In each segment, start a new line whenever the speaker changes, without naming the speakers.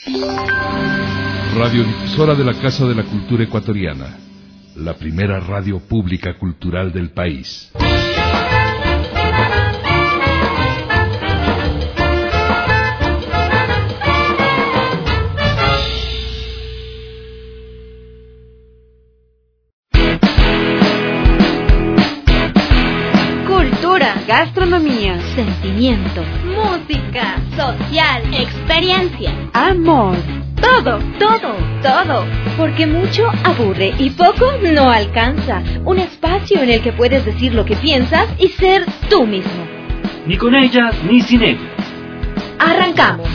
Radiodifusora de la Casa de la Cultura Ecuatoriana, la primera radio pública cultural del país.
Cultura, gastronomía, sentimiento, música, social, experiencia, amor. Todo, todo, todo. Porque mucho aburre y poco no alcanza. Un espacio en el que puedes decir lo que piensas y ser tú mismo.
Ni con ellas, ni sin ellas.
Arrancamos.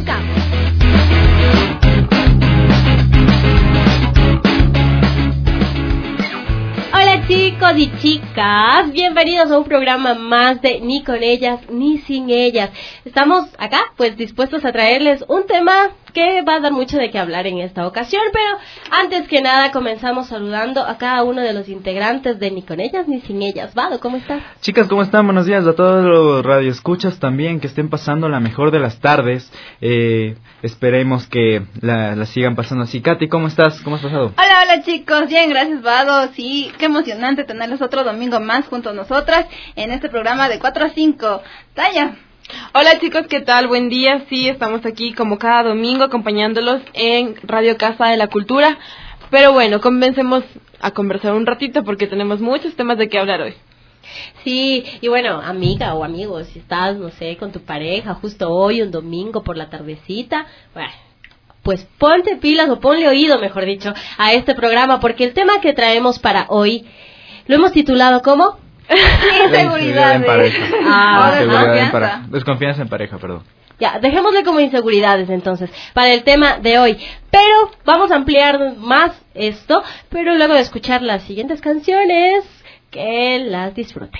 Hola chicos y chicas, bienvenidos a un programa más de Ni con ellas ni sin ellas. Estamos acá pues dispuestos a traerles un tema que va a dar mucho de qué hablar en esta ocasión, pero antes que nada comenzamos saludando a cada uno de los integrantes de Ni con ellas ni sin ellas. Vado, ¿cómo estás?
Chicas, ¿cómo están? Buenos días a todos los radioescuchas también, que estén pasando la mejor de las tardes. Esperemos que la sigan pasando así. Katy, ¿cómo estás? ¿Cómo has pasado?
Hola chicos, bien, gracias Vado. Sí, qué emocionante tenerlos otro domingo más junto a nosotras en este programa de 4 a 5. Taya.
Hola chicos, ¿qué tal? Buen día. Sí, estamos aquí como cada domingo acompañándolos en Radio Casa de la Cultura. Pero bueno, comencemos a conversar un ratito porque tenemos muchos temas de qué hablar hoy.
Sí, y bueno, amiga o amigo, si estás, no sé, con tu pareja justo hoy, un domingo por la tardecita, bueno, pues ponte pilas o ponle oído, mejor dicho, a este programa, porque el tema que traemos para hoy lo hemos titulado ¿cómo?
Inseguridad
en pareja. Desconfianza en pareja, perdón.
Ya, dejémosle como inseguridades entonces, para el tema de hoy. Pero vamos a ampliar más esto, pero luego de escuchar las siguientes canciones, que las disfruten.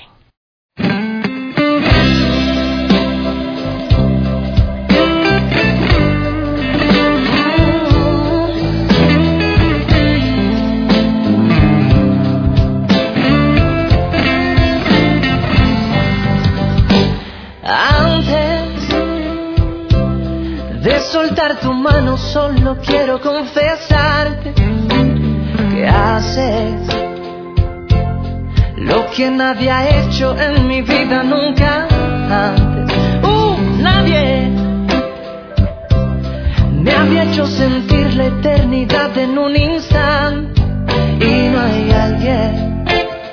Soltar tu mano, solo quiero confesarte que haces lo que nadie ha hecho en mi vida nunca antes. Nadie me había hecho sentir la eternidad en un instante, y no hay alguien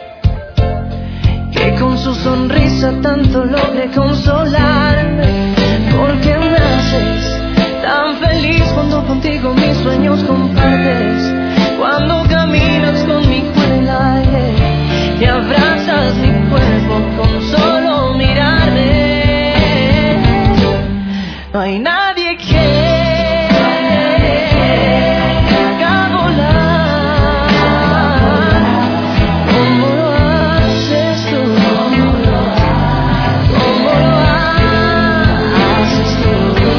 que con su sonrisa tanto logre consolarme, porque me haces tan feliz cuando contigo mis sueños compartes, cuando caminas conmigo en el aire y abrazas mi cuerpo con solo mirarme. No hay nadie que haga volar como lo haces tú, como lo haces tú.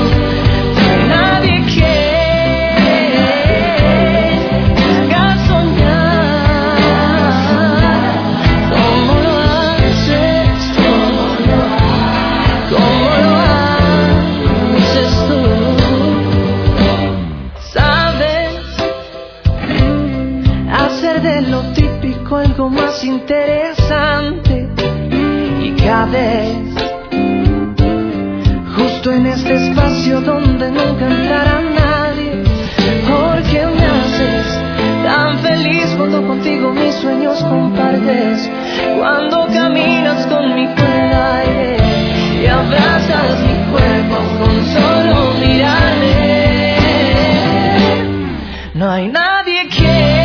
Algo más interesante, y cabes justo en este espacio donde nunca entrará nadie, porque me haces tan feliz cuando contigo mis sueños compartes, cuando caminas conmigo en el aire y abrazas mi cuerpo con solo mirarme. No hay nadie que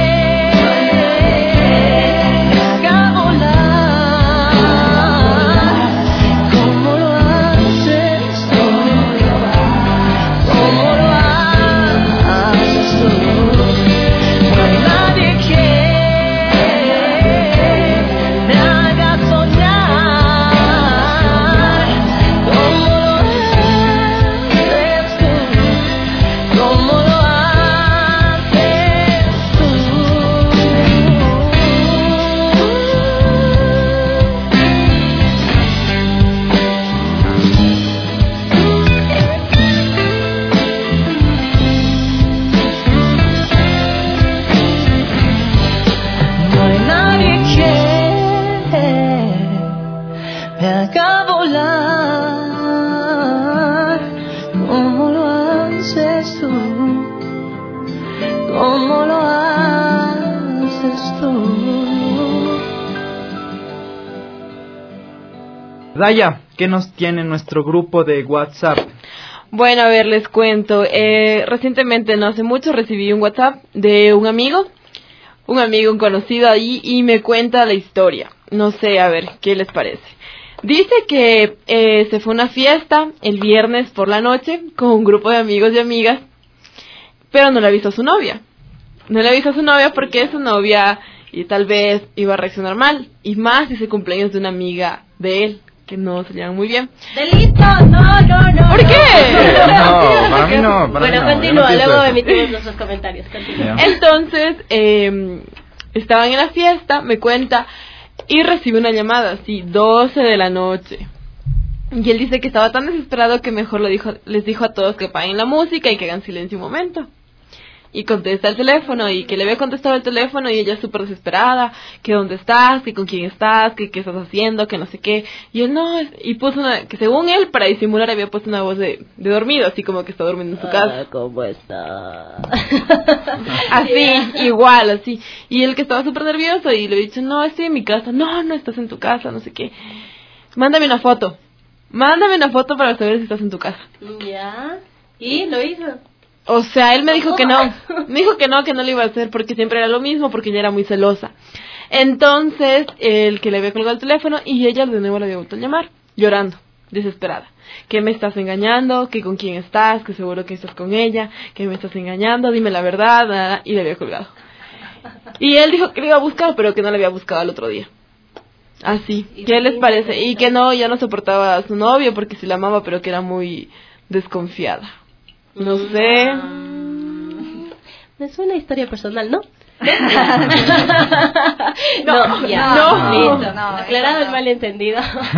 dices tú? ¿Cómo lo haces tú?
Daya, ¿qué nos tiene nuestro grupo de WhatsApp?
Bueno, a ver, les cuento. Recientemente, no hace mucho, recibí un WhatsApp de un amigo, un conocido ahí, y me cuenta la historia. No sé, a ver, ¿qué les parece? Dice que se fue a una fiesta el viernes por la noche con un grupo de amigos y amigas, pero no le avisó a su novia. No le avisó a su novia porque su novia y tal vez iba a reaccionar mal, y más si es el cumpleaños de una amiga de él, que no se llevan muy bien.
¡Delito! ¡No!
¿Por qué?
No, para mí no.
Bueno, continúa, luego emitimos nuestros comentarios. Continúa.
Entonces, estaban en la fiesta, me cuenta, y recibe una llamada, así, 12 de la noche. Y él dice que estaba tan desesperado que mejor les dijo a todos que apaguen la música y que hagan silencio un momento. Y contesta el teléfono, y que le había contestado el teléfono, y ella súper desesperada, que dónde estás, que con quién estás, que qué estás haciendo, que no sé qué. Y él no, y puso que según él, para disimular, había puesto una voz de dormido, así como que está durmiendo en su casa.
¿Cómo está?
Así, igual, así. Y él que estaba súper nervioso, y le he dicho, no, estoy en mi casa. No estás en tu casa, no sé qué. Mándame una foto para saber si estás en tu casa.
Ya, y lo hizo.
O sea, él me dijo que no. Me dijo que no lo iba a hacer porque siempre era lo mismo, porque ella era muy celosa. Entonces, el que le había colgado el teléfono, y ella de nuevo le había vuelto a llamar, llorando, desesperada. Que me estás engañando, que con quién estás, que seguro que estás con ella, que me estás engañando, dime la verdad, y le había colgado. Y él dijo que le iba a buscar, pero que no le había buscado el otro día. Así, ¿qué les parece? Y que no, ya no soportaba a su novio porque sí la amaba, pero que era muy desconfiada. No sé.
Me suena historia personal, ¿no?
No.
Aclarado el malentendido.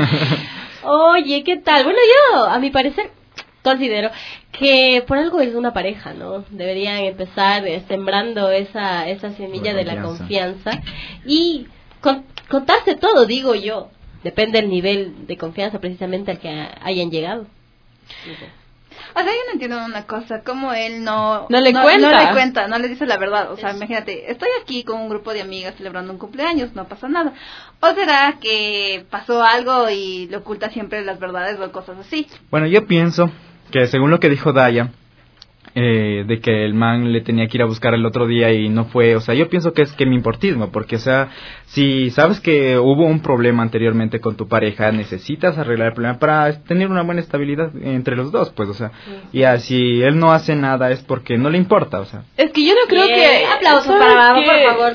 Oye, ¿qué tal? Bueno, yo, a mi parecer, considero que por algo es una pareja, ¿no? Deberían empezar sembrando esa semilla de la confianza y contarse todo, digo yo. Depende del nivel de confianza precisamente al que hayan llegado.
O sea, yo no entiendo una cosa, como él no
le cuenta,
no le dice la verdad. O sea, imagínate, estoy aquí con un grupo de amigas celebrando un cumpleaños, no pasa nada. ¿O será que pasó algo y le oculta siempre las verdades o cosas así?
Bueno, yo pienso que según lo que dijo Daya, de que el man le tenía que ir a buscar el otro día y no fue, o sea, yo pienso que es que mi importismo, porque, o sea, si sabes que hubo un problema anteriormente con tu pareja, necesitas arreglar el problema para tener una buena estabilidad entre los dos, pues, o sea, y así él no hace nada es porque no le importa, o sea.
Es que yo no creo que...
Aplausos para Babo, por favor.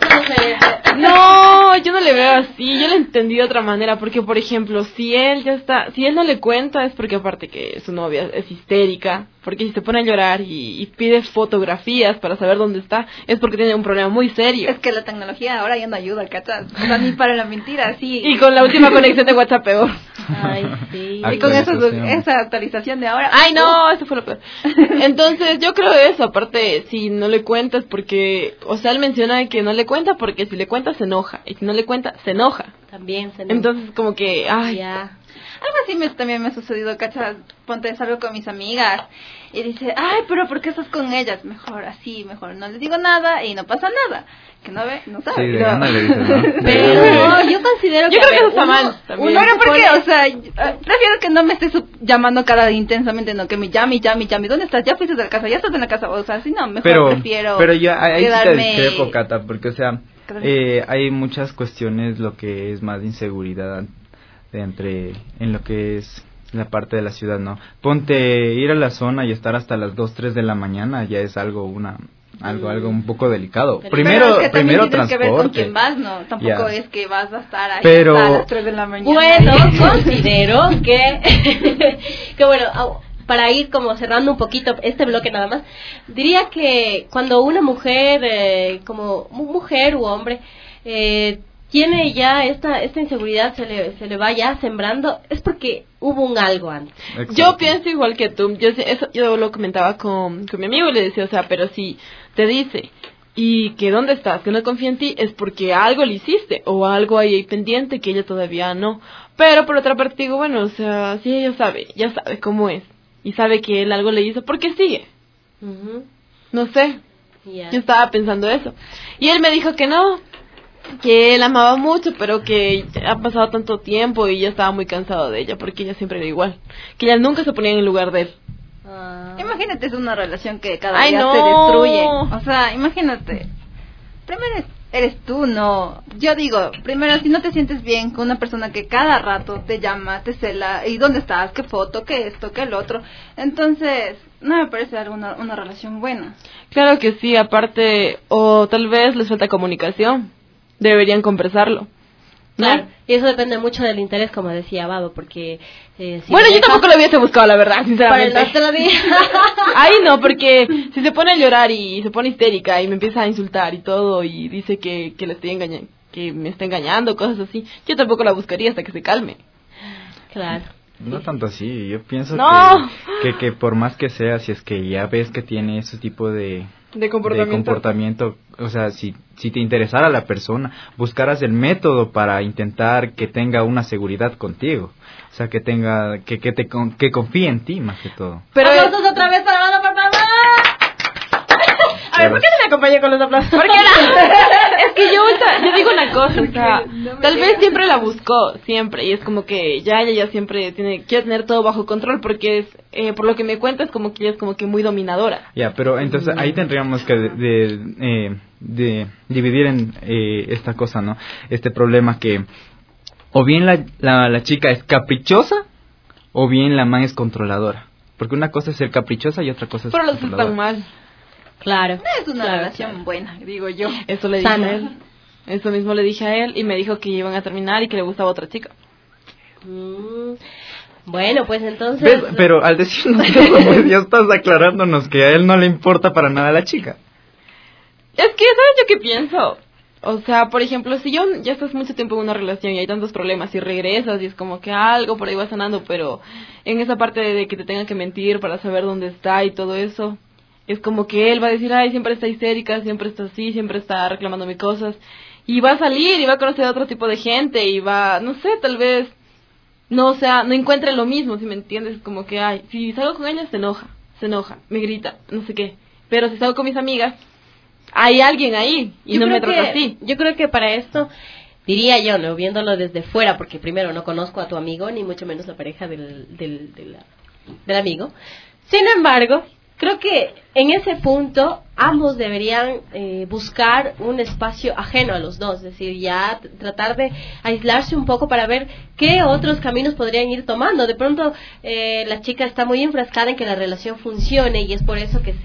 No, yo no le veo así, yo lo entendí de otra manera, porque, por ejemplo, si él no le cuenta es porque aparte que su novia es histérica, porque si se pone a llorar y pide fotografías para saber dónde está, es porque tiene un problema muy serio.
Es que la tecnología ahora ya no ayuda, ¿cachas? O sea, ni para la mentira, sí.
Y con la última conexión de WhatsApp peor.
Ay, sí.
Y con esa actualización de ahora.
Ay, no, eso fue lo peor. Entonces, yo creo eso, aparte, si no le cuentas porque, o sea, él menciona que no le cuenta porque si le cuenta se enoja, y si no le cuenta se enoja.
También se enoja.
Entonces, como que, ay,
ya.
Algo así también me ha sucedido, ¿cachas? Ponte, salgo con mis amigas y dice, ay, pero ¿por qué estás con ellas? Mejor así, mejor no les digo nada y no pasa nada. Que no ve, no sabe.
Sí, de gana le dice, ¿no?
Pero yo considero que...
Yo creo que eso está mal también.
Bueno, porque, o sea, prefiero que no me estés llamando intensamente, no, que me llame. ¿Dónde estás? Ya fuiste de la casa, ya estás en la casa. O sea, si no, mejor prefiero
pero ya, ahí
quedarme...
sí te discrepo, Cata, porque, o sea, hay muchas cuestiones, lo que es más inseguridad en lo que es la parte de la ciudad, ¿no? Ponte, ir a la zona y estar hasta las 2, 3 de la mañana ya es algo un poco delicado.
Pero
Primero
es que
primero
tienes
transporte.
que ver con quién vas, ¿no? Tampoco
Ya.
es que vas a estar ahí
Pero...
hasta las 3 de la mañana.
Bueno, considero que bueno, para ir como cerrando un poquito este bloque nada más, diría que cuando una mujer, como mujer u hombre, tiene ya esta inseguridad, se le va ya sembrando, es porque hubo un algo antes.
Exacto.
yo pienso igual que tú. Yo lo comentaba con mi amigo y le decía, o sea, pero si te dice y que dónde estás, que no confía en ti, es porque algo le hiciste o algo hay ahí pendiente que ella todavía no. Pero por otra parte digo, bueno, o sea, si ella ya sabe cómo es y sabe que él algo le hizo, ¿por qué sigue? No sé.
Yeah.
Yo estaba pensando eso. Y él me dijo que no, que él amaba mucho, pero que ha pasado tanto tiempo y ya estaba muy cansado de ella, porque ella siempre era igual. Que ella nunca se ponía en el lugar de él.
Imagínate, es una relación que cada
Ay,
día
no.
se destruye. O sea, imagínate. Primero eres tú, no. Yo digo, primero, si no te sientes bien con una persona que cada rato te llama, te cela, ¿y dónde estás? ¿Qué foto? ¿Qué esto? ¿Qué el otro? Entonces, no me parece una relación buena.
Claro que sí, aparte, o tal vez les falta comunicación. Deberían conversarlo. ¿No?
Claro, y eso depende mucho del interés, como decía Vado, porque... si
bueno, yo tampoco lo hubiese buscado, la verdad, sinceramente.
Para el otro día.
Ay, no, porque si se pone a llorar y se pone histérica y me empieza a insultar y todo y dice que le estoy engañando, que me está engañando, cosas así, yo tampoco la buscaría hasta que se calme.
Claro.
No tanto así, yo pienso
No.
que por más que sea, si es que ya ves que tiene ese tipo de comportamiento, o sea, si te interesara la persona, buscaras el método para intentar que tenga una seguridad contigo, o sea, que tenga, que confíe en ti más que todo.
Pero aplausos otra vez para Vado, por favor. A ver, ¿por qué no me acompañé con los aplausos? ¿Por qué no?
Es que yo digo una cosa, o sea, tal vez siempre la buscó, siempre, y es como que ya ella siempre quiere tener todo bajo control, porque es, por lo que me cuenta, es como que ella es como que muy dominadora.
Ya, pero entonces ahí tendríamos que de dividir en esta cosa, ¿no? Este problema que o bien la chica es caprichosa o bien la man es controladora, porque una cosa es ser caprichosa y otra cosa es
pero los
controladora.
están mal.
Claro.
Es una relación buena, digo yo.
Eso le dije a él. Eso mismo le dije a él y me dijo que iban a terminar y que le gustaba otra chica.
Bueno, pues entonces...
¿Ves? Pero al decirnos eso, pues ya estás aclarándonos que a él no le importa para nada la chica.
Es que, ¿sabes yo qué pienso? O sea, por ejemplo, si ya estás mucho tiempo en una relación y hay tantos problemas y regresas y es como que algo por ahí va sanando, pero en esa parte de que te tengan que mentir para saber dónde está y todo eso... Es como que él va a decir, ay, siempre está histérica, siempre está así, siempre está reclamándome cosas. Y va a salir y va a conocer a otro tipo de gente y va, no sé, tal vez, no encuentre lo mismo, si me entiendes. Como que, ay, si salgo con ella se enoja, me grita, no sé qué. Pero si salgo con mis amigas, hay alguien ahí y no me trata así.
Yo creo que para esto, diría yo, ¿no? Viéndolo desde fuera, porque primero no conozco a tu amigo, ni mucho menos la pareja del amigo. Sin embargo... Creo que en ese punto ambos deberían buscar un espacio ajeno a los dos, es decir, ya tratar de aislarse un poco para ver qué otros caminos podrían ir tomando. De pronto la chica está muy enfrascada en que la relación funcione y es por eso que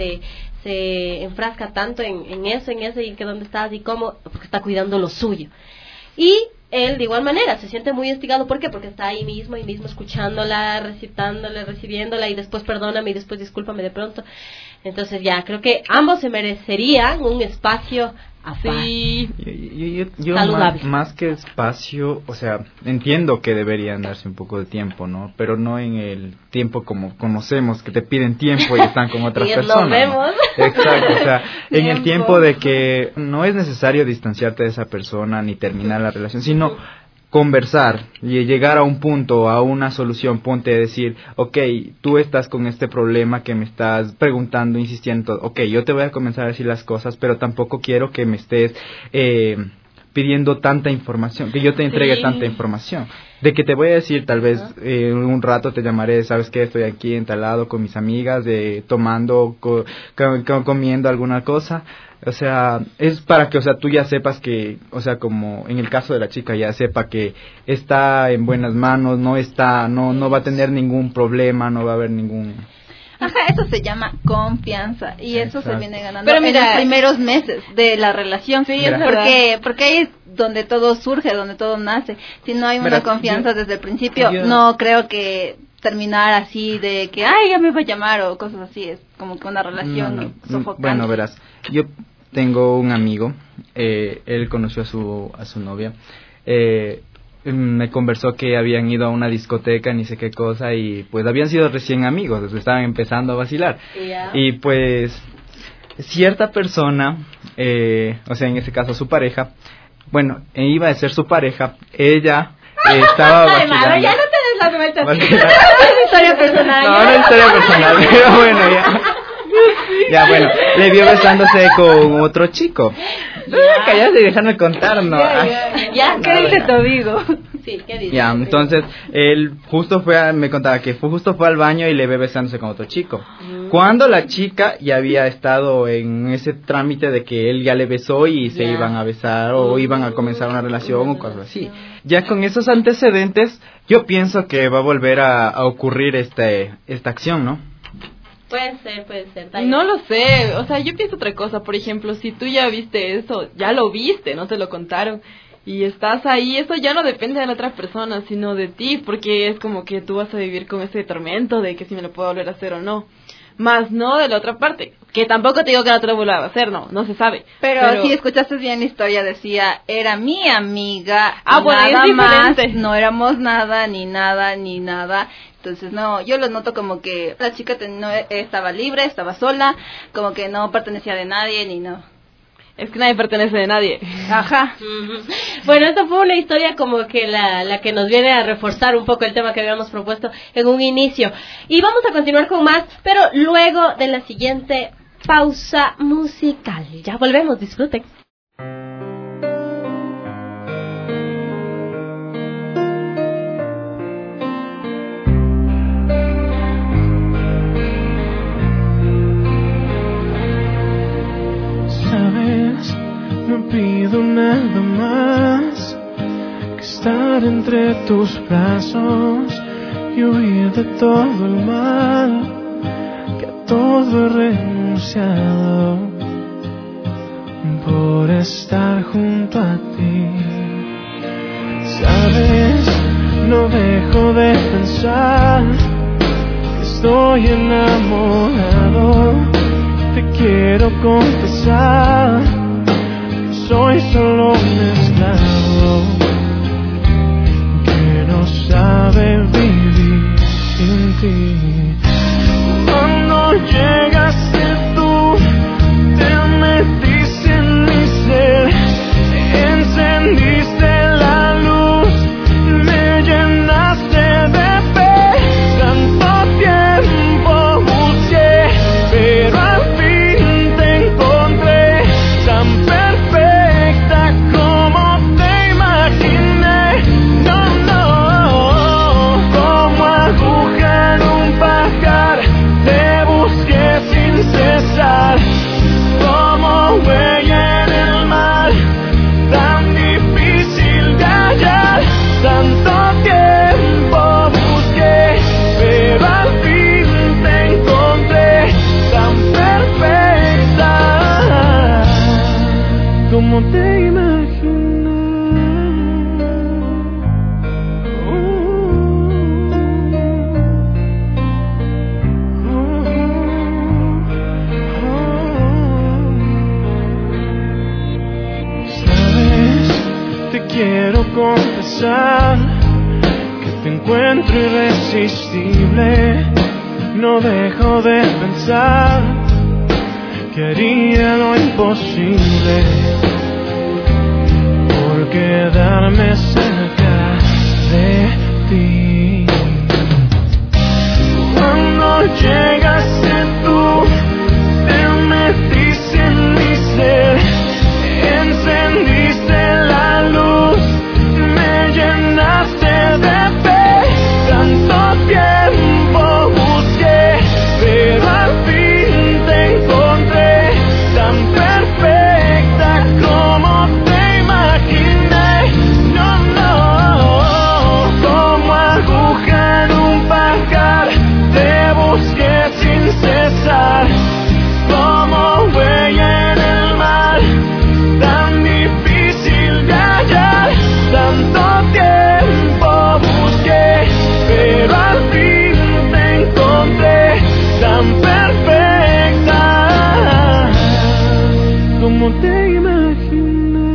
se enfrasca tanto en eso y que dónde estás y cómo, porque está cuidando lo suyo. Y él de igual manera se siente muy hostigado. ¿Por qué? Porque está ahí mismo escuchándola, recitándole, recibiéndola y después perdóname y después discúlpame de pronto. Entonces ya creo que ambos se merecerían un espacio
Sí.
Yo más que espacio, o sea, entiendo que deberían darse un poco de tiempo, ¿no? Pero no en el tiempo como conocemos, que te piden tiempo y están con otras personas.
Nos vemos.
¿No? Exacto, o sea, en el tiempo de que no es necesario distanciarte de esa persona ni terminar la relación, sino conversar y llegar a un punto, a una solución. Ponte a decir, okay, tú estás con este problema que me estás preguntando, insistiendo, okay, yo te voy a comenzar a decir las cosas, pero tampoco quiero que me estés pidiendo tanta información, que yo te entregue tanta información. De que te voy a decir, tal vez un rato te llamaré, sabes que estoy aquí en tal lado con mis amigas, tomando, comiendo alguna cosa. O sea, es para que, o sea, tú ya sepas que, o sea, como en el caso de la chica, ya sepa que está en buenas manos, no va a tener ningún problema, no va a haber ningún...
Ajá, eso se llama confianza y eso se viene ganando en los primeros meses de la relación. Sí, porque ahí es donde todo surge, donde todo nace. Si no hay una confianza desde el principio, no creo que terminar así de que, ay, ya me va a llamar o cosas así. Es como que una relación sofocante.
Bueno, verás, yo tengo un amigo, él conoció a su novia, me conversó que habían ido a una discoteca, ni sé qué cosa, y pues habían sido recién amigos, estaban empezando a vacilar. Y pues cierta persona, o sea, en ese caso su pareja, bueno, iba a ser su pareja, ella estaba vacilando.
Ya no te des las vueltas. Es una historia personal.
No, no es historia personal, pero bueno, ya. Ya, bueno, le vio besándose con otro chico. Cállate y déjame contar, ¿no?
Ya, ¿qué dice tu amigo?
Sí, ¿qué dice?
Ya, entonces, él justo me contaba que justo fue al baño y le ve besándose con otro chico. Cuando la chica ya había estado en ese trámite de que él ya le besó y se iban a besar o iban a comenzar una relación o cosas así. Ya con esos antecedentes, yo pienso que va a volver a ocurrir esta acción, ¿no?
Puede ser.
No lo sé, o sea, yo pienso otra cosa. Por ejemplo, si tú ya viste eso, ya lo viste, no te lo contaron, y estás ahí, eso ya no depende de la otra persona, sino de ti, porque es como que tú vas a vivir con ese tormento de que si me lo puedo volver a hacer o no. Más no de la otra parte, que tampoco te digo que no te lo vuelva a hacer, no se sabe.
Pero si escuchaste bien la historia, decía, era mi amiga,
bueno,
nada más, no éramos nada. Entonces, no, yo lo noto como que la chica no estaba libre, estaba sola, como que no pertenecía de nadie, ni no.
Es que nadie pertenece de nadie.
Ajá.
Bueno, esta fue una historia como que la que nos viene a reforzar un poco el tema que habíamos propuesto en un inicio. Y vamos a continuar con más, pero luego de la siguiente pausa musical. Ya volvemos, disfruten.
No pido nada más que estar entre tus brazos y huir de todo el mal, que a todo he renunciado por estar junto a ti. Sabes, no dejo de pensar que estoy enamorado, te quiero confesar. Soy solo un esclavo que no sabe vivir sin ti. Cuando llegaste tú, te metiste en mi ser, encendiste la luz, me llenaste de fe. Tanto tiempo busqué, pero al fin te encontré tan perfecta como te imaginé. No, como aguja en un pajar, te busqué sin cesar, como huella en el mar, tan difícil de hallar. Tanto tiempo busqué, pero al fin te encontré tan perfecta como te imaginé. Sabes, te quiero confesar que te encuentro irresistible. No dejo de pensar que haría lo imposible por quedarme cerca de ti. Cuando llegaste tú, te metiste en mi ser, encendiste la luz, me llenaste de fe. Tanto tiempo busqué, pero al fin te encontré tan perfecta como te imaginé. No, como aguja en un pajar, te busqué sin cesar, como huella en el mar, tan difícil de hallar. Tanto tiempo busqué, pero al fin te encontré tan perfecta como te imaginé.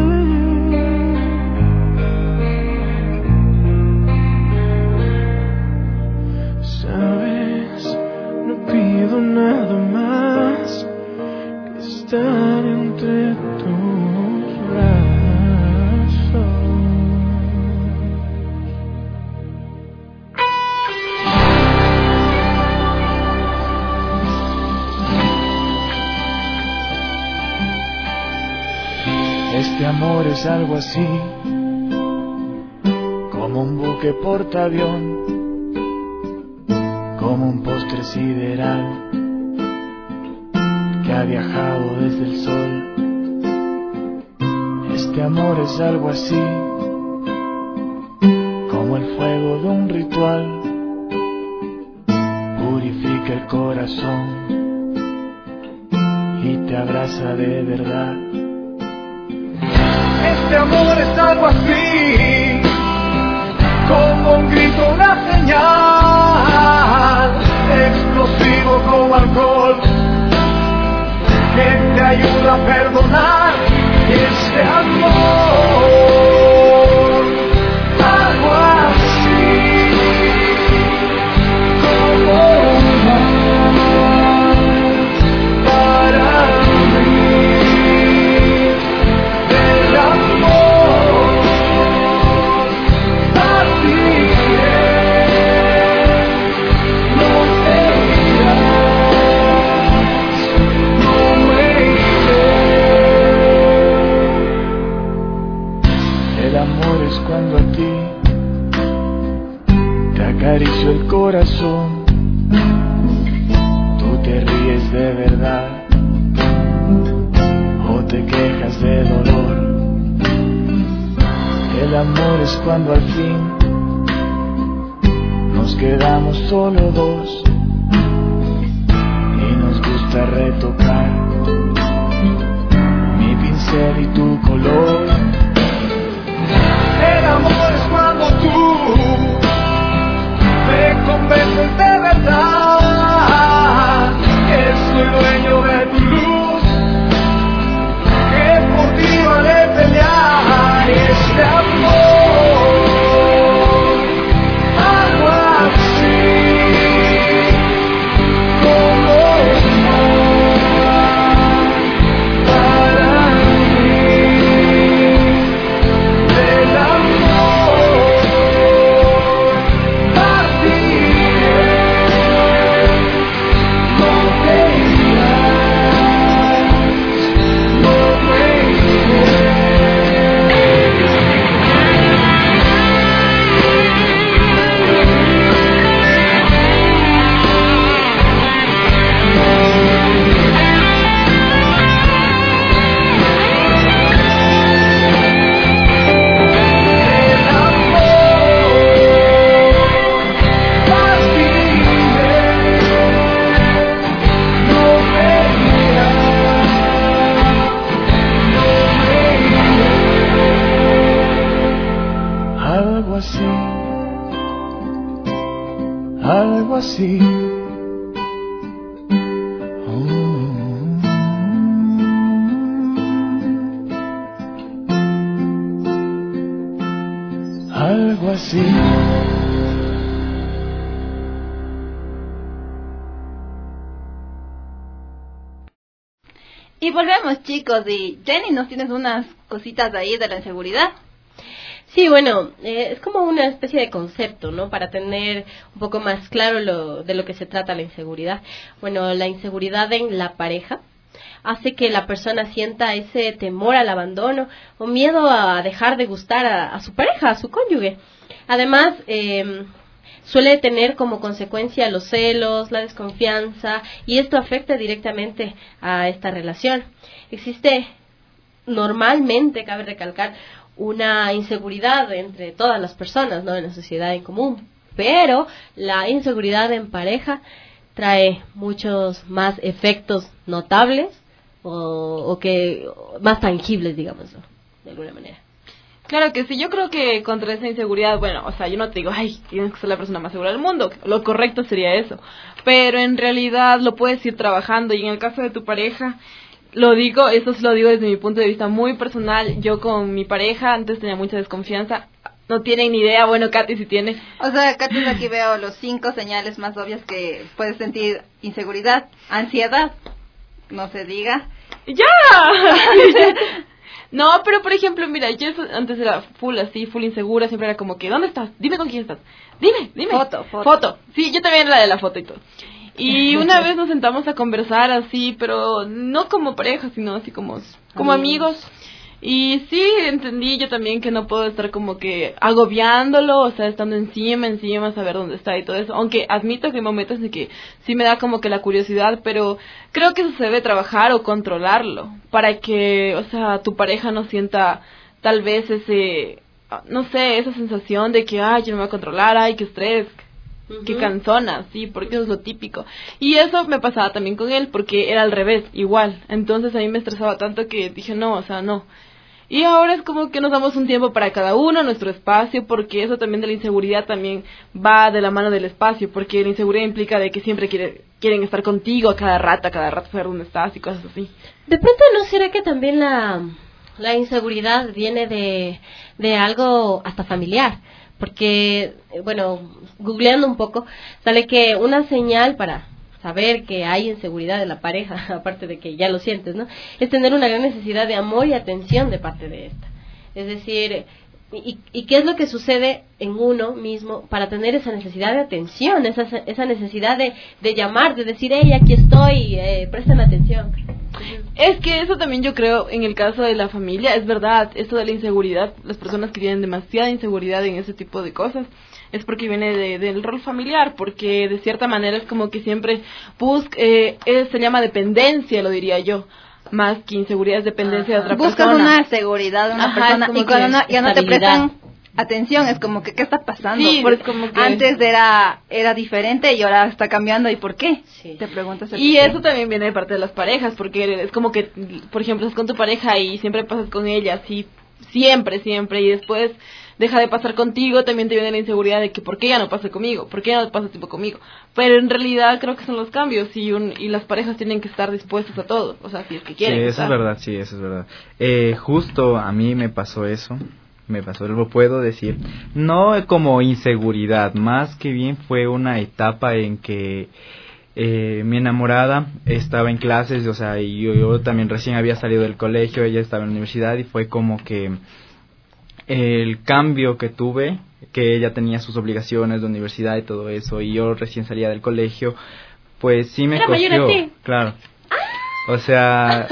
Sabes, no pido nada más que estar entre tus brazos. Este amor es algo así, como un buque portaavión, como un postre sideral que ha viajado desde el sol. Este amor es algo así, como el fuego de un ritual, purifica el corazón y te abraza de verdad. Este amor es algo así, como un grito, una señal, explosivo como alcohol, que te ayuda a perdonar. Este amor, algo así, como un mar para mí. Del amor, así es, no te irás, no me iré. El amor es cuando a ti te acaricio el corazón, tú te ríes de verdad o te quejas de dolor. El amor es cuando al fin nos quedamos solo dos y nos gusta retocar mi pincel y tu color. El amor es cuando tú me convences de verdad que soy dueño de tu luz, que por ti vale pelear. Este amor, algo así, como un mar para mí. Del amor, así es, no te irás, no me iré. El amor, así es, no me irás, no me iré. Algo así, algo así. Algo así.
Y volvemos, chicos, y Jenny, ¿nos tienes unas cositas ahí de la inseguridad?
Sí, bueno, es como una especie de concepto, ¿no? Para tener un poco más claro de lo que se trata la inseguridad. Bueno, la inseguridad en la pareja hace que la persona sienta ese temor al abandono o miedo a dejar de gustar a su pareja, a su cónyuge. Además, suele tener como consecuencia los celos, la desconfianza, y esto afecta directamente a esta relación. Existe normalmente, cabe recalcar, una inseguridad entre todas las personas, ¿no? En la sociedad en común, pero la inseguridad en pareja trae muchos más efectos notables o que más tangibles, digamos, ¿no? De alguna manera.
Claro que sí, yo creo que contra esa inseguridad, bueno, o sea, yo no te digo, ay, tienes que ser la persona más segura del mundo, lo correcto sería eso, pero en realidad lo puedes ir trabajando, y en el caso de tu pareja, lo digo, eso sí lo digo desde mi punto de vista muy personal, yo con mi pareja antes tenía mucha desconfianza, no tienen ni idea, bueno, Katy sí tiene.
O sea, Katy, aquí veo los 5 señales más obvias que puedes sentir: inseguridad, ansiedad, no se diga.
¡Ya! No, pero por ejemplo, mira, yo antes era full insegura, siempre era como que, ¿dónde estás? Dime con quién estás. Dime. Foto. Sí, yo también era la de la foto y todo. Y una vez nos sentamos a conversar así, pero no como pareja, sino así como amigos. Y sí, entendí yo también que no puedo estar como que agobiándolo, o sea, estando encima, saber dónde está y todo eso. Aunque admito que hay momentos en que sí me da como que la curiosidad, pero creo que eso se debe trabajar o controlarlo para que, o sea, tu pareja no sienta tal vez no sé, esa sensación de que, ay, yo me voy a controlar, ay, qué estrés, qué cansona, sí, porque eso es lo típico. Y eso me pasaba también con él, porque era al revés, igual. Entonces a mí me estresaba tanto que dije, no, o sea, no. Y ahora es como que nos damos un tiempo para cada uno, nuestro espacio, porque eso también de la inseguridad también va de la mano del espacio, porque la inseguridad implica de que siempre quieren estar contigo a cada rato saber dónde estás y cosas así.
De pronto, ¿no será que también la inseguridad viene de algo hasta familiar? Porque, bueno, googleando un poco, sale que una señal para saber que hay inseguridad de la pareja, aparte de que ya lo sientes, ¿no? Es tener una gran necesidad de amor y atención de parte de esta. Es decir, ¿y qué es lo que sucede en uno mismo para tener esa necesidad de atención, esa necesidad de llamar, de decir, hey, aquí estoy, presten atención?
Es que eso también yo creo en el caso de la familia, es verdad, esto de la inseguridad, las personas que tienen demasiada inseguridad en ese tipo de cosas, es porque viene del rol familiar, porque de cierta manera es como que siempre se llama dependencia, lo diría yo, más que inseguridad es dependencia de otra persona.
Buscas una seguridad de una persona y cuando ya no te prestan atención, es como que, ¿qué está pasando?
Sí,
porque
como que
antes era diferente y ahora está cambiando, ¿y por qué? Sí. Te preguntas.
Y eso también viene de parte de las parejas, porque es como que, por ejemplo, estás con tu pareja y siempre pasas con ella, así, siempre, y después deja de pasar contigo, también te viene la inseguridad de que ¿por qué ya no pasa conmigo? ¿Por qué ya no pasa tiempo conmigo? Pero en realidad creo que son los cambios y las parejas tienen que estar dispuestas a todo, o sea, si es que quieren.
Sí, eso es verdad. Justo a mí me pasó eso, lo puedo decir, no como inseguridad, más que bien fue una etapa en que mi enamorada estaba en clases, o sea, y yo también recién había salido del colegio, ella estaba en la universidad y fue como que el cambio que tuve, que ella tenía sus obligaciones de universidad y todo eso, y yo recién salía del colegio, pues sí me cogió.
¿Era mayor a ti?
Claro. O sea,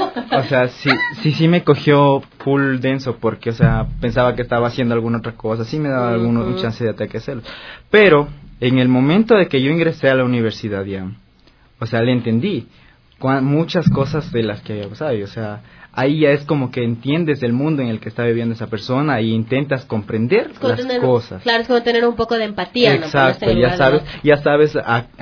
sí me cogió full denso, porque, o sea, pensaba que estaba haciendo alguna otra cosa, sí me daba un chance de ataque hacerlo. Pero, en el momento de que yo ingresé a la universidad ya, o sea, le entendí muchas cosas de las que había pasado, o sea, ahí ya es como que entiendes el mundo en el que está viviendo esa persona e intentas comprender las cosas.
Claro, es como tener un poco de empatía.
Exacto, ¿no? ya sabes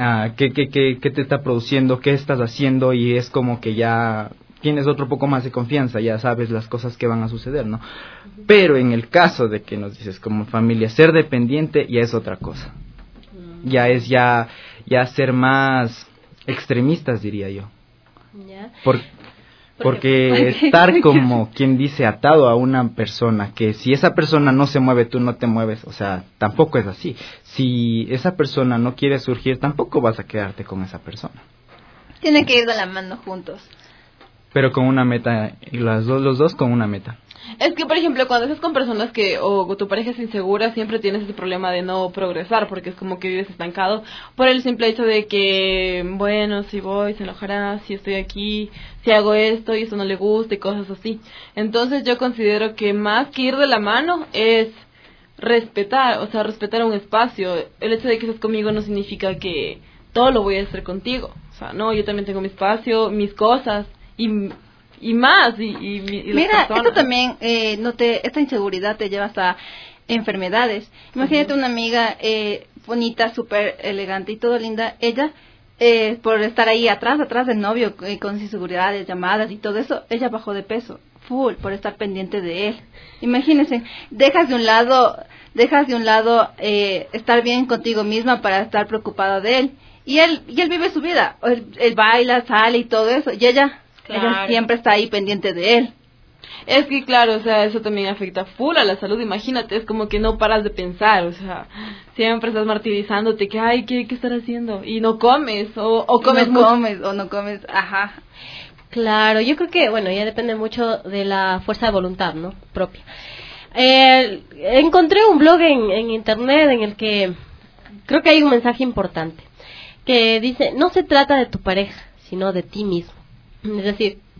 qué te está produciendo, qué estás haciendo, y es como que ya tienes otro poco más de confianza, ya sabes las cosas que van a suceder, ¿no? Pero en el caso de que nos dices como familia, ser dependiente ya es otra cosa. Ya es ya ser más extremistas, diría yo.
¿Ya?
Porque estar como quien dice atado a una persona, que si esa persona no se mueve, tú no te mueves, o sea, tampoco es así. Si esa persona no quiere surgir, tampoco vas a quedarte con esa persona.
Tienen que ir de la mano juntos.
Pero con una meta, los dos con una meta.
Es que, por ejemplo, cuando estás con personas o tu pareja es insegura, siempre tienes ese problema de no progresar, porque es como que vives estancado por el simple hecho de que, bueno, si voy, se enojará, si estoy aquí, si hago esto y eso no le gusta y cosas así. Entonces yo considero que más que ir de la mano es respetar, o sea, respetar un espacio. El hecho de que estés conmigo no significa que todo lo voy a hacer contigo. O sea, no, yo también tengo mi espacio, mis cosas y más, y
mira, esto también, esta inseguridad te lleva hasta enfermedades. Imagínate una amiga bonita, súper elegante y todo linda, ella, por estar ahí atrás del novio, con sus inseguridades, llamadas y todo eso, ella bajó de peso, full, por estar pendiente de él. Imagínense, dejas de un lado estar bien contigo misma para estar preocupada de él, y él vive su vida, él baila, sale y todo eso, y ella siempre está ahí pendiente de él.
Es que claro, o sea, eso también afecta full a la salud, imagínate, es como que no paras de pensar, o sea, siempre estás martirizándote que, ay, ¿qué estar haciendo? Y no comes, o comes
o no comes, ajá.
Claro, yo creo que, bueno, ya depende mucho de la fuerza de voluntad, ¿no? Propia. Encontré un blog en internet en el que creo que hay un mensaje importante, que dice, no se trata de tu pareja, sino de ti mismo. Es decir,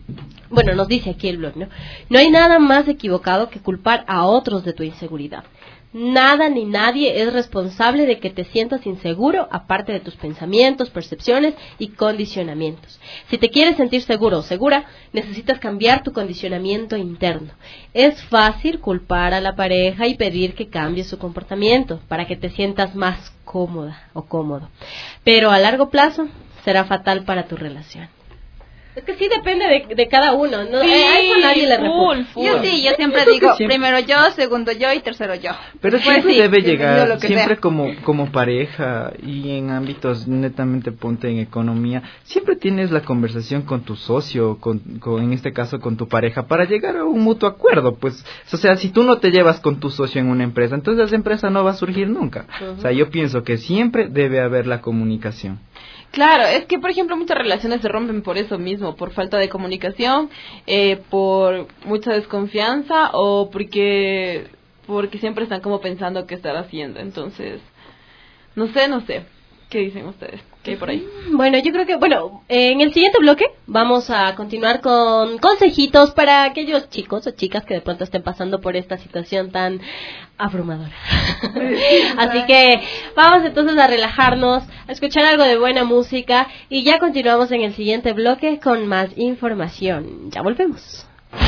bueno, nos dice aquí el blog, ¿no? No hay nada más equivocado que culpar a otros de tu inseguridad. Nada ni nadie es responsable de que te sientas inseguro, aparte de tus pensamientos, percepciones y condicionamientos. Si te quieres sentir seguro o segura, necesitas cambiar tu condicionamiento interno. Es fácil culpar a la pareja y pedir que cambie su comportamiento para que te sientas más cómoda o cómodo. Pero a largo plazo será fatal para tu relación. Es que sí depende de cada uno, ¿no?
Sí,
a eso nadie le refuta.
Yo siempre digo, primero yo, segundo yo y tercero yo.
Pero siempre debe llegar, siempre como pareja y en ámbitos netamente ponte en economía, siempre tienes la conversación con tu socio, en este caso con tu pareja, para llegar a un mutuo acuerdo. Pues, o sea, si tú no te llevas con tu socio en una empresa, entonces esa empresa no va a surgir nunca. O sea, yo pienso que siempre debe haber la comunicación.
Claro, es que por ejemplo muchas relaciones se rompen por eso mismo, por falta de comunicación, por mucha desconfianza o porque siempre están como pensando qué estar haciendo. Entonces, no sé, ¿qué dicen ustedes? ¿Qué hay por ahí?
Bueno, yo creo que, en el siguiente bloque vamos a continuar con consejitos para aquellos chicos o chicas que de pronto estén pasando por esta situación tan abrumadora. Así que vamos entonces a relajarnos, a escuchar algo de buena música y ya continuamos en el siguiente bloque con más información. Ya volvemos.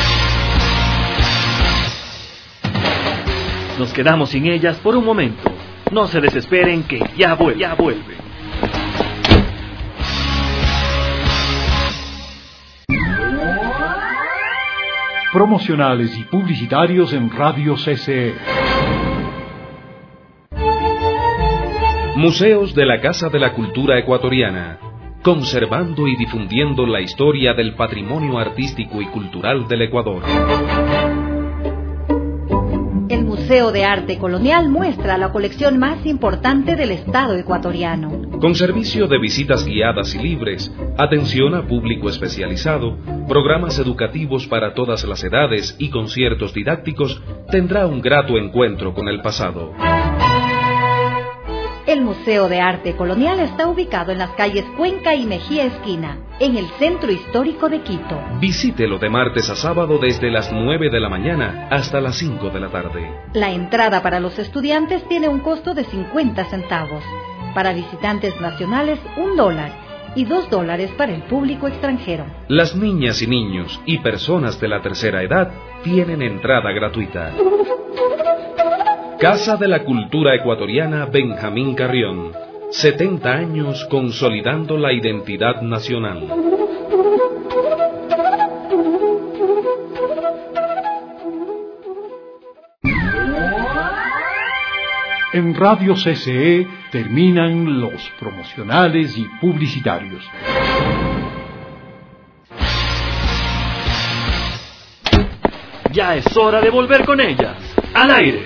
Nos quedamos sin ellas por un momento. No se desesperen que ya vuelve.
Promocionales y publicitarios en Radio CCE. Museos de la Casa de la Cultura Ecuatoriana, conservando y difundiendo la historia del patrimonio artístico y cultural del Ecuador.
El Museo de Arte Colonial muestra la colección más importante del Estado ecuatoriano.
Con servicio de visitas guiadas y libres, atención a público especializado, programas educativos para todas las edades y conciertos didácticos, tendrá un grato encuentro con el pasado.
El Museo de Arte Colonial está ubicado en las calles Cuenca y Mejía Esquina, en el centro histórico de Quito.
Visítelo de martes a sábado desde las 9 de la mañana hasta las 5 de la tarde.
La entrada para los estudiantes tiene un costo de 50 centavos. Para visitantes nacionales, $1 y $2 para el público extranjero.
Las niñas y niños y personas de la tercera edad tienen entrada gratuita. Casa de la Cultura Ecuatoriana Benjamín Carrión. 70 años consolidando la identidad nacional. En Radio CCE terminan los promocionales y publicitarios.
Ya es hora de volver con ellas. Al aire.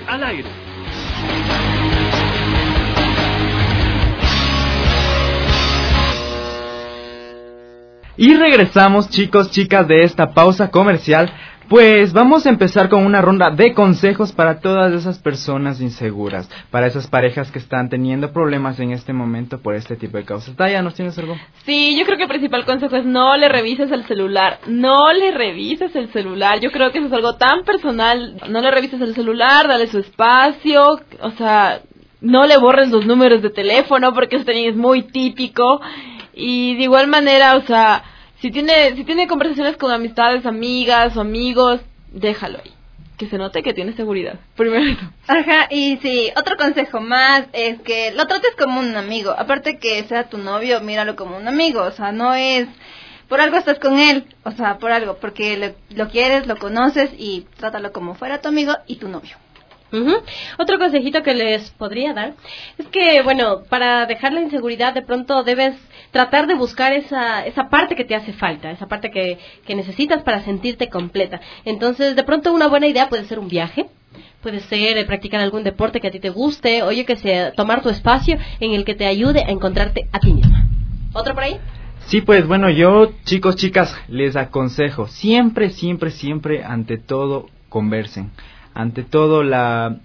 Y regresamos, chicos, chicas, de esta pausa comercial. Pues vamos a empezar con una ronda de consejos para todas esas personas inseguras, para esas parejas que están teniendo problemas en este momento por este tipo de causas. Daya, ¿nos tienes algo?
Sí, yo creo que el principal consejo es no le revises el celular. No le revises el celular. Yo creo que eso es algo tan personal. No le revises el celular, dale su espacio. O sea, no le borres los números de teléfono porque eso también es muy típico. Y de igual manera, o sea, si tiene conversaciones con amistades, amigas o amigos, déjalo ahí. Que se note que tiene seguridad. Primero.
Ajá, y sí, otro consejo más es que lo trates como un amigo. Aparte que sea tu novio, míralo como un amigo. O sea, no es... Por algo estás con él, o sea, por algo. Porque lo quieres, lo conoces y trátalo como fuera tu amigo y tu novio.
Otro consejito que les podría dar es que, bueno, para dejar la inseguridad de pronto debes tratar de buscar esa parte que te hace falta, esa parte que necesitas para sentirte completa. Entonces, de pronto una buena idea puede ser un viaje, puede ser practicar algún deporte que a ti te guste, o yo que sé, tomar tu espacio en el que te ayude a encontrarte a ti misma. ¿Otro por ahí?
Sí, pues bueno, yo, chicos, chicas, les aconsejo, siempre, ante todo, conversen. Ante todo, la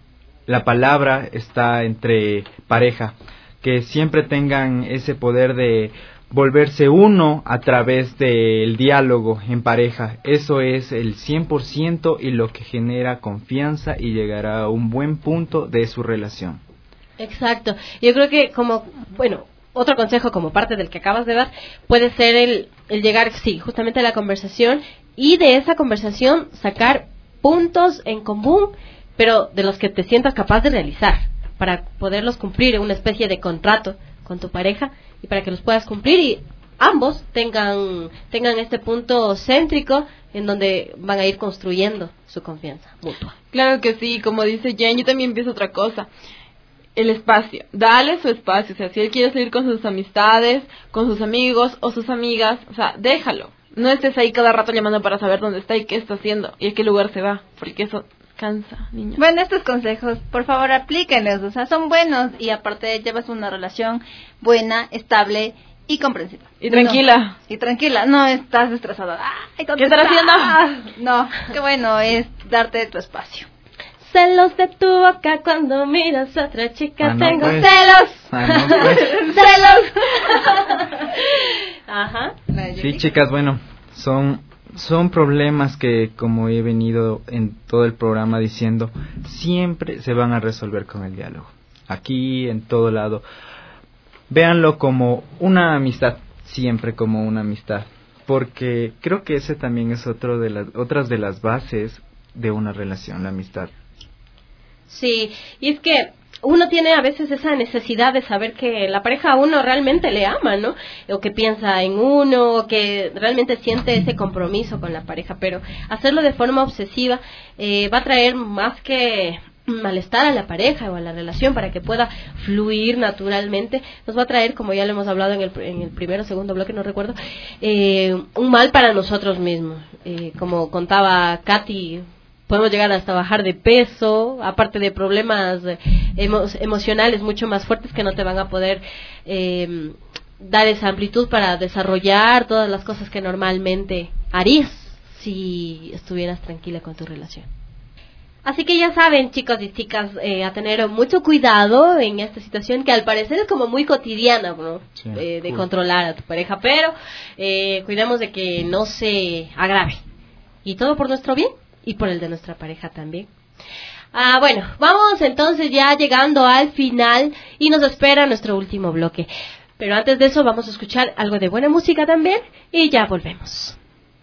palabra está entre pareja, que siempre tengan ese poder de volverse uno a través del diálogo en pareja. Eso es el 100% y lo que genera confianza y llegará a un buen punto de su relación.
Exacto. Yo creo que otro consejo como parte del que acabas de dar puede ser el llegar, sí, justamente a la conversación y de esa conversación sacar puntos en común, pero de los que te sientas capaz de realizar para poderlos cumplir en una especie de contrato con tu pareja y para que los puedas cumplir y ambos tengan este punto céntrico en donde van a ir construyendo su confianza mutua.
Claro que sí, como dice Jen, yo también pienso otra cosa. El espacio, dale su espacio, o sea, si él quiere salir con sus amistades, con sus amigos o sus amigas, o sea, déjalo. No estés ahí cada rato llamando para saber dónde está y qué está haciendo y a qué lugar se va, porque eso cansa, niños.
Bueno, estos consejos, por favor, aplíquenlos, o sea, son buenos y aparte llevas una relación buena, estable y comprensiva.
Y tranquila.
Y tranquila, no estás estresada. Ay,
¿qué estás haciendo?
No, qué bueno es darte tu espacio.
Celos de tu boca cuando miras a otra chica, tengo
pues.
celos.
Pues.
Celos. Ajá.
Sí, chicas, bueno, son problemas que, como he venido en todo el programa diciendo, siempre se van a resolver con el diálogo. Aquí, en todo lado. Véanlo como una amistad, siempre como una amistad. Porque creo que ese también es otras de las bases de una relación, la amistad.
Sí, y es que uno tiene a veces esa necesidad de saber que la pareja a uno realmente le ama, ¿no? O que piensa en uno, o que realmente siente ese compromiso con la pareja, pero hacerlo de forma obsesiva va a traer más que malestar a la pareja o a la relación para que pueda fluir naturalmente, nos va a traer, como ya lo hemos hablado en el primero o segundo bloque, no recuerdo, un mal para nosotros mismos. Como contaba Katy, podemos llegar hasta bajar de peso, aparte de problemas emocionales mucho más fuertes que no te van a poder dar esa amplitud para desarrollar todas las cosas que normalmente harías si estuvieras tranquila con tu relación. Así que ya saben, chicos y chicas, a tener mucho cuidado en esta situación que al parecer es como muy cotidiana, ¿no? Sí, de controlar a tu pareja, pero cuidemos de que no se agrave. Y todo por nuestro bien y por el de nuestra pareja también. Bueno, vamos entonces ya llegando al final y nos espera nuestro último bloque. Pero antes de eso vamos a escuchar algo de buena música también y ya volvemos.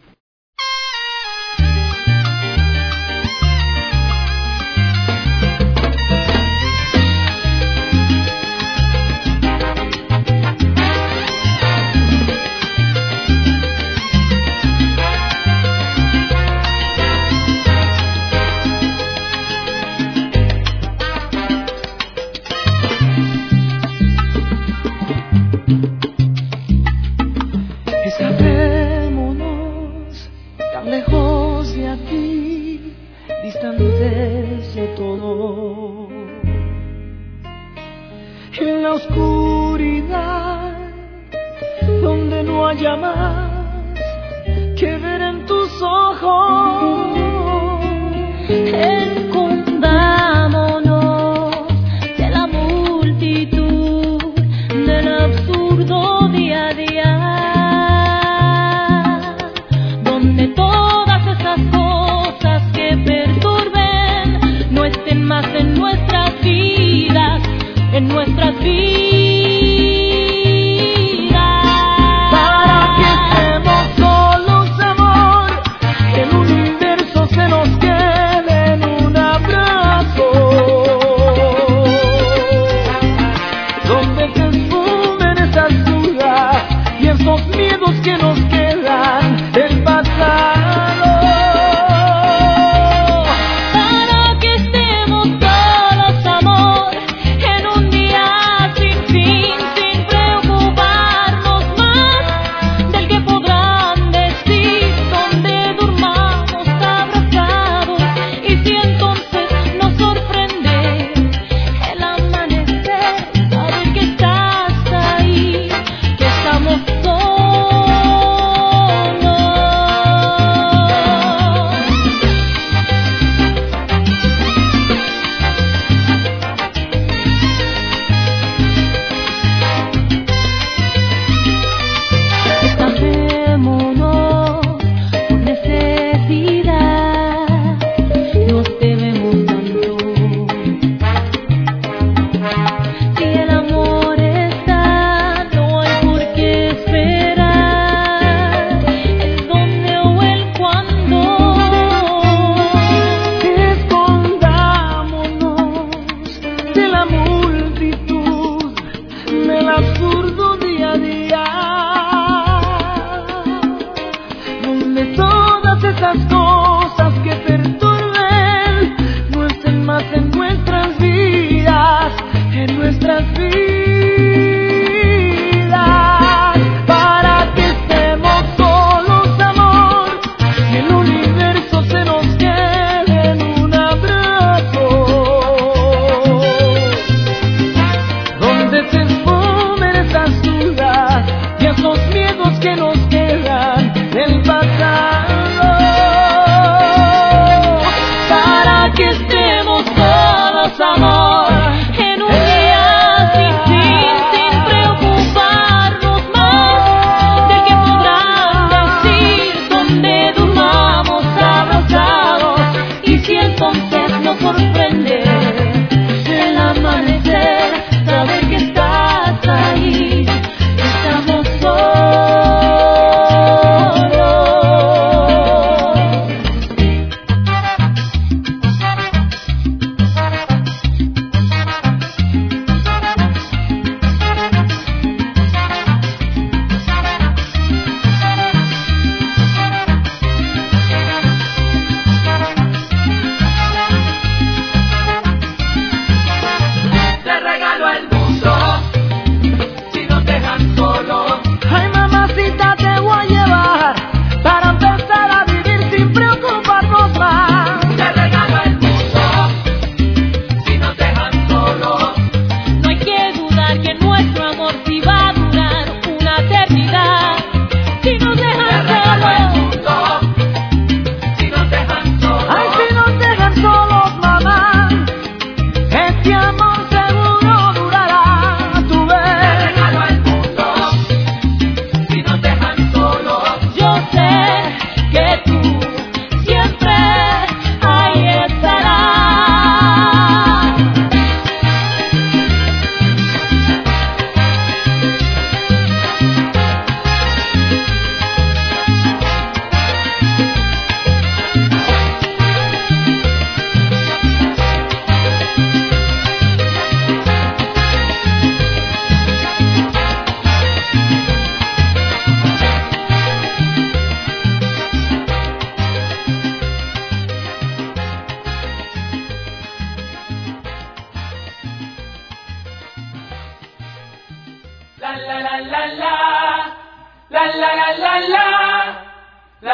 Escapémonos tan lejos de aquí, distantes de todo. En la oscuridad, donde no haya más que ver en tus ojos. Escondámonos de la multitud, del absurdo día a día, donde todas esas cosas que perturben no estén más en nuestras vidas, en nuestras vidas. Para que estemos solos, amor, que el universo se nos quede en un abrazo, donde se esfumen esas dudas y esos miedos que nos quedan del pasado. Para que estemos solos, amor, en un día sin fin.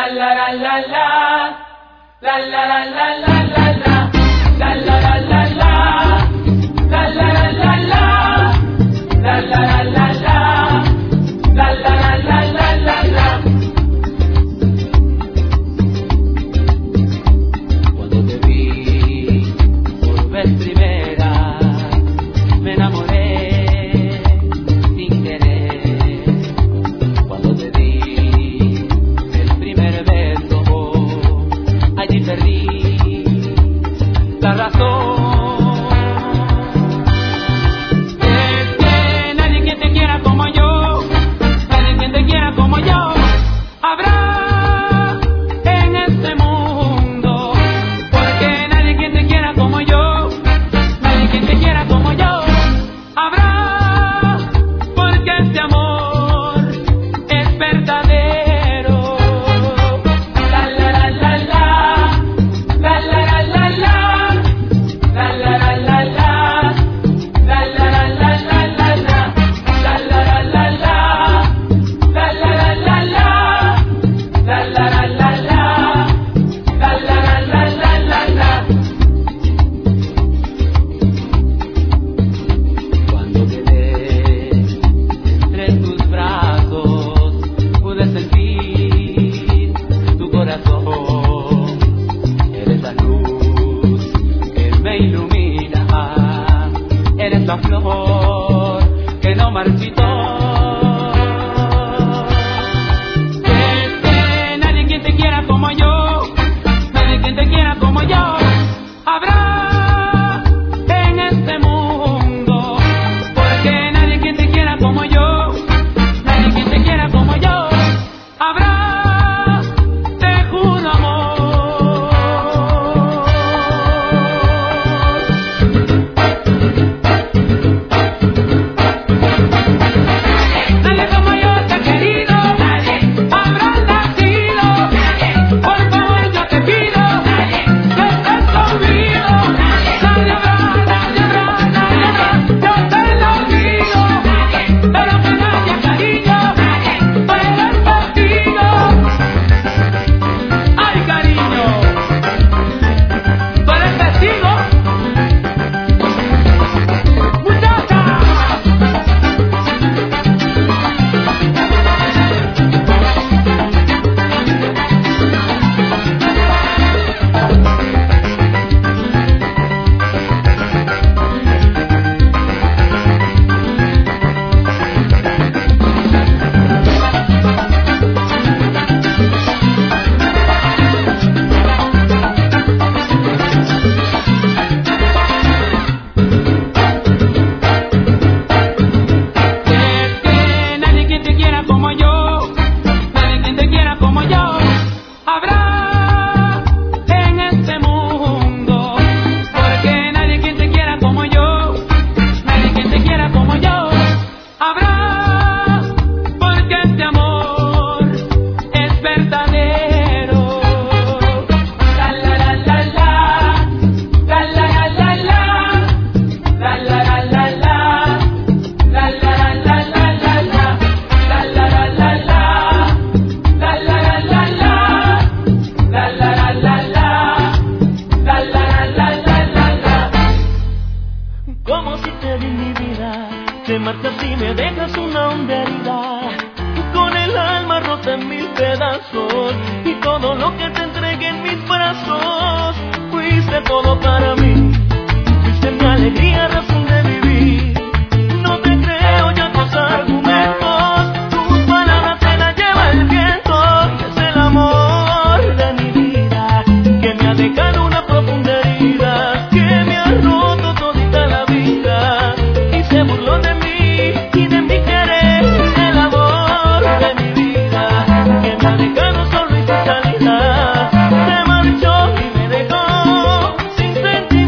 Solo y sin salida se marchó y me dejó sin sentir.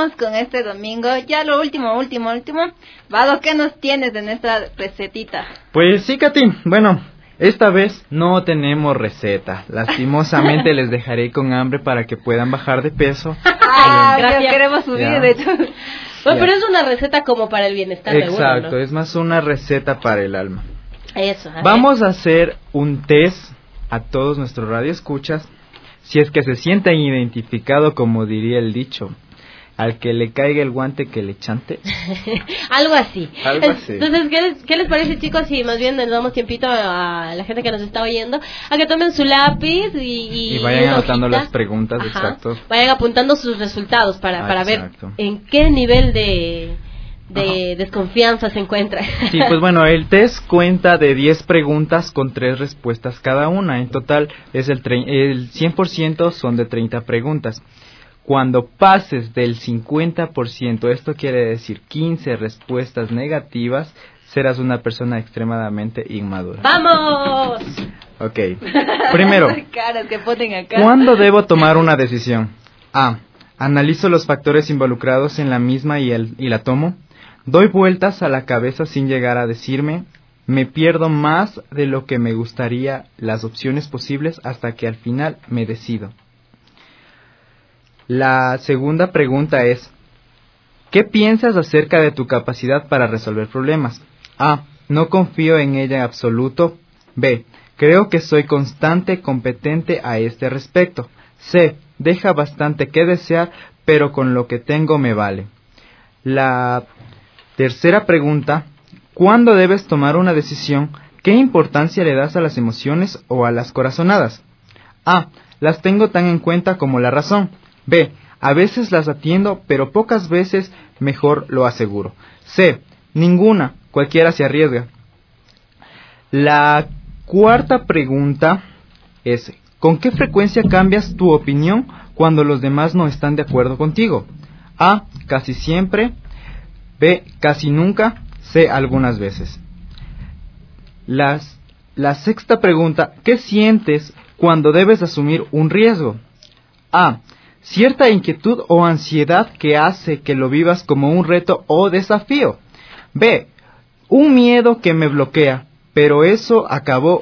vamos con este domingo. Ya lo último. Vado, ¿qué nos tienes de nuestra recetita?
Pues sí, Katy. Bueno, esta vez no tenemos receta. Lastimosamente les dejaré con hambre para que puedan bajar de peso.
Gracias. Queremos subir, de hecho.
Bueno, pero es una receta como para el bienestar de uno, ¿no?
Exacto, es más una receta para el alma.
Eso.
Vamos a hacer un test a todos nuestros radioescuchas, si es que se sienten identificados, como diría el dicho, al que le caiga el guante que le chante.
Algo así. Entonces, ¿qué les parece, chicos? Si más bien les damos tiempito a la gente que nos está oyendo a que tomen su lápiz y
vayan anotando las preguntas. Exacto.
Vayan apuntando sus resultados para ver en qué nivel de desconfianza se encuentra.
Sí, pues bueno, el test cuenta de 10 preguntas con 3 respuestas cada una. En total es el 100% son de 30 preguntas. Cuando pases del 50%, esto quiere decir 15 respuestas negativas, serás una persona extremadamente inmadura.
¡Vamos!
Ok. Primero,
caras que ponen acá.
¿Cuándo debo tomar una decisión? A. Analizo los factores involucrados en la misma y la tomo. Doy vueltas a la cabeza sin llegar a decirme. Me pierdo más de lo que me gustaría las opciones posibles hasta que al final me decido. La segunda pregunta es, ¿qué piensas acerca de tu capacidad para resolver problemas? A. No confío en ella en absoluto. B. Creo que soy constante, competente a este respecto. C. Deja bastante que desear, pero con lo que tengo me vale. La tercera pregunta, ¿cuándo debes tomar una decisión? ¿Qué importancia le das a las emociones o a las corazonadas? A. Las tengo tan en cuenta como la razón. B. A veces las atiendo, pero pocas veces, mejor lo aseguro. C. Ninguna, cualquiera se arriesga. La cuarta pregunta es, ¿con qué frecuencia cambias tu opinión cuando los demás no están de acuerdo contigo? A. Casi siempre. B. Casi nunca. C. Algunas veces. La sexta pregunta, ¿qué sientes cuando debes asumir un riesgo? A. Cierta inquietud o ansiedad que hace que lo vivas como un reto o desafío. B. Un miedo que me bloquea, pero eso acabo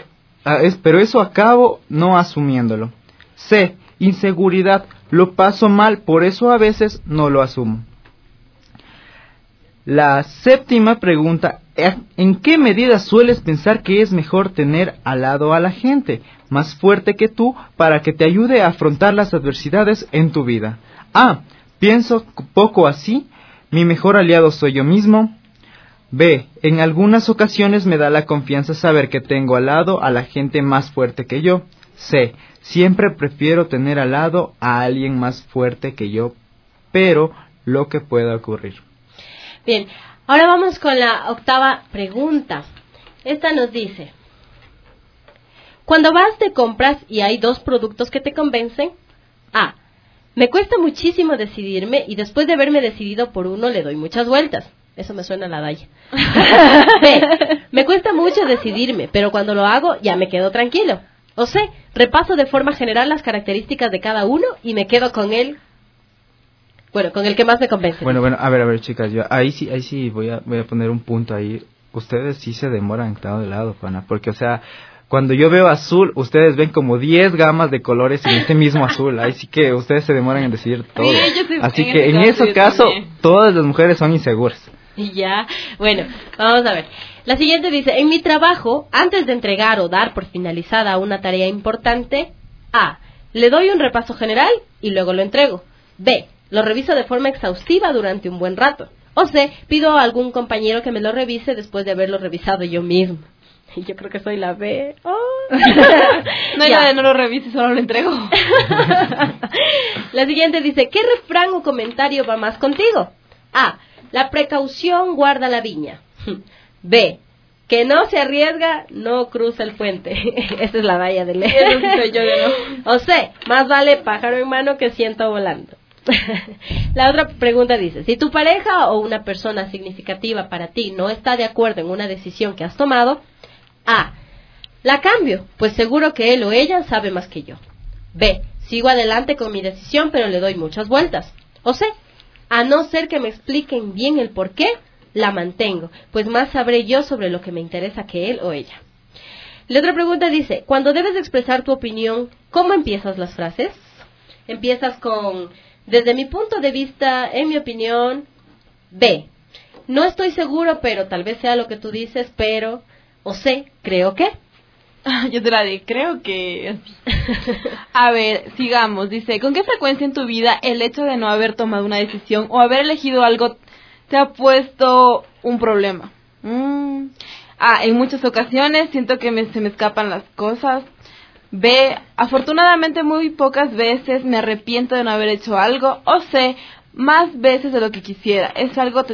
no asumiéndolo. C. Inseguridad, lo paso mal, por eso a veces no lo asumo. La séptima pregunta, ¿en qué medida sueles pensar que es mejor tener al lado a la gente más fuerte que tú para que te ayude a afrontar las adversidades en tu vida? A. Pienso poco así, mi mejor aliado soy yo mismo. B. En algunas ocasiones me da la confianza saber que tengo al lado a la gente más fuerte que yo. C. Siempre prefiero tener al lado a alguien más fuerte que yo, pero lo que pueda ocurrir.
Bien, ahora vamos con la octava pregunta. Esta nos dice, cuando vas de compras y hay 2 productos que te convencen, A. Me cuesta muchísimo decidirme y después de haberme decidido por uno le doy muchas vueltas. Eso me suena a la Daya. B. Me cuesta mucho decidirme, pero cuando lo hago ya me quedo tranquilo. O C. Repaso de forma general las características de cada uno y me quedo con él. Bueno, con el que más me convence.
Bueno, a ver, chicas, yo ahí sí voy a poner un punto ahí. Ustedes sí se demoran estando de lado, Juana, porque, o sea, cuando yo veo azul, ustedes ven como 10 gamas de colores en este mismo azul. Ahí sí que ustedes se demoran en decidir todo. Sí, así que en ese caso, todas las mujeres son inseguras.
Ya, bueno, vamos a ver. La siguiente dice, en mi trabajo, antes de entregar o dar por finalizada una tarea importante, A. Le doy un repaso general y luego lo entrego. B. Lo reviso de forma exhaustiva durante un buen rato. O C. Pido a algún compañero que me lo revise después de haberlo revisado yo mismo. Y yo creo que soy la B. Oh.
No hay nada de no lo revise, solo lo entrego.
La siguiente dice, ¿qué refrán o comentario va más contigo? A. La precaución guarda la viña. B. Que no se arriesga, no cruza el puente. Esa es la valla de ley. O C. Más vale pájaro en mano que ciento volando. La otra pregunta dice, si tu pareja o una persona significativa para ti no está de acuerdo en una decisión que has tomado, A. La cambio, pues seguro que él o ella sabe más que yo. B. Sigo adelante con mi decisión, pero le doy muchas vueltas. O C. A no ser que me expliquen bien el por qué, la mantengo, pues más sabré yo sobre lo que me interesa que él o ella. La otra pregunta dice, cuando debes expresar tu opinión, ¿cómo empiezas las frases? Empiezas con, desde mi punto de vista, en mi opinión, B. No estoy seguro, pero tal vez sea lo que tú dices, pero, o C, creo que.
Yo te la di, creo que... A ver, sigamos. Dice, ¿con qué frecuencia en tu vida el hecho de no haber tomado una decisión o haber elegido algo te ha puesto un problema? En muchas ocasiones siento que se me escapan las cosas. B, afortunadamente muy pocas veces me arrepiento de no haber hecho algo. O C, más veces de lo que quisiera. Es algo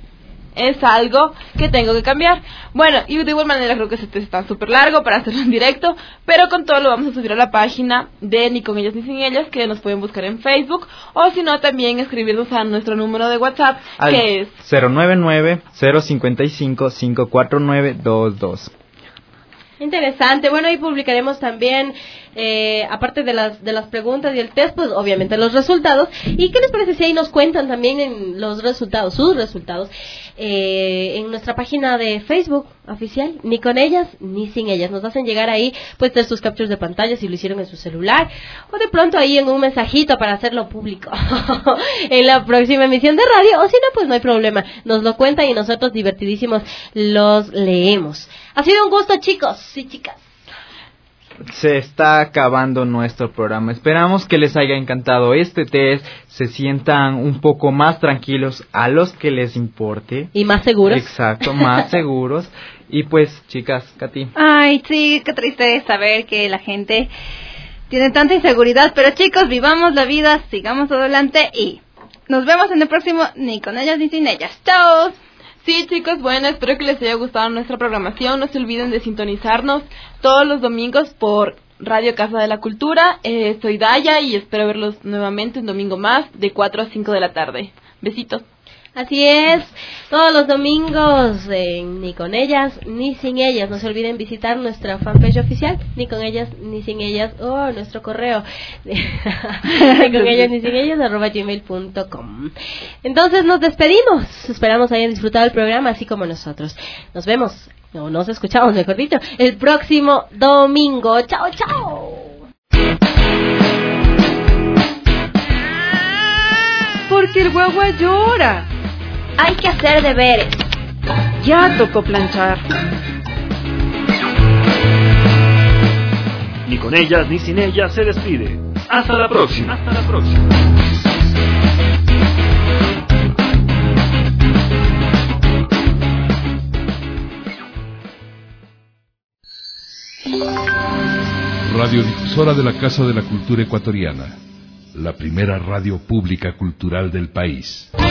que tengo que cambiar. Bueno, y de igual manera creo que este está súper largo para hacerlo en directo, pero con todo lo vamos a subir a la página de Ni Con Ellas Ni Sin Ellas, que nos pueden buscar en Facebook, o si no, también escribirnos a nuestro número de WhatsApp, que es
099-055-54922.
Interesante. Bueno, ahí publicaremos también, aparte de las preguntas y el test, pues obviamente los resultados. ¿Y qué les parece si ahí nos cuentan también en los resultados, sus resultados, en nuestra página de Facebook oficial, Ni Con Ellas Ni Sin Ellas? Nos hacen llegar ahí, pues, sus capturas de pantalla si lo hicieron en su celular, o de pronto ahí en un mensajito para hacerlo público en la próxima emisión de radio, o si no, pues no hay problema, nos lo cuentan y nosotros divertidísimos los leemos. Ha sido un gusto, chicos y chicas.
Se está acabando nuestro programa. Esperamos que les haya encantado este test, se sientan un poco más tranquilos, a los que les importe.
Y más seguros.
Exacto, más seguros. Y pues, chicas, Katy.
Ay, sí, qué triste saber que la gente tiene tanta inseguridad. Pero chicos, vivamos la vida, sigamos adelante y nos vemos en el próximo Ni Con Ellas Ni Sin Ellas. ¡Chao!
Sí, chicos, bueno, espero que les haya gustado nuestra programación. No se olviden de sintonizarnos todos los domingos por Radio Casa de la Cultura. Soy Daya y espero verlos nuevamente un domingo más de 4 a 5 de la tarde. Besitos.
Así es, todos los domingos en Ni Con Ellas Ni Sin Ellas. No se olviden visitar nuestra fanpage oficial, Ni Con Ellas Ni Sin Ellas, o nuestro correo, Ni Con Ellas Ni Sin Ellas @gmail.com. Entonces nos despedimos, esperamos hayan disfrutado el programa así como nosotros. Nos vemos, o nos escuchamos mejor dicho, el próximo domingo. ¡Chao, chao!
Porque el guagua llora.
Hay que hacer deberes.
Ya tocó planchar.
Ni Con Ellas Ni Sin Ellas se despide.
Hasta la próxima.
Hasta la próxima.
Radiodifusora de la Casa de la Cultura Ecuatoriana, la primera radio pública cultural del país.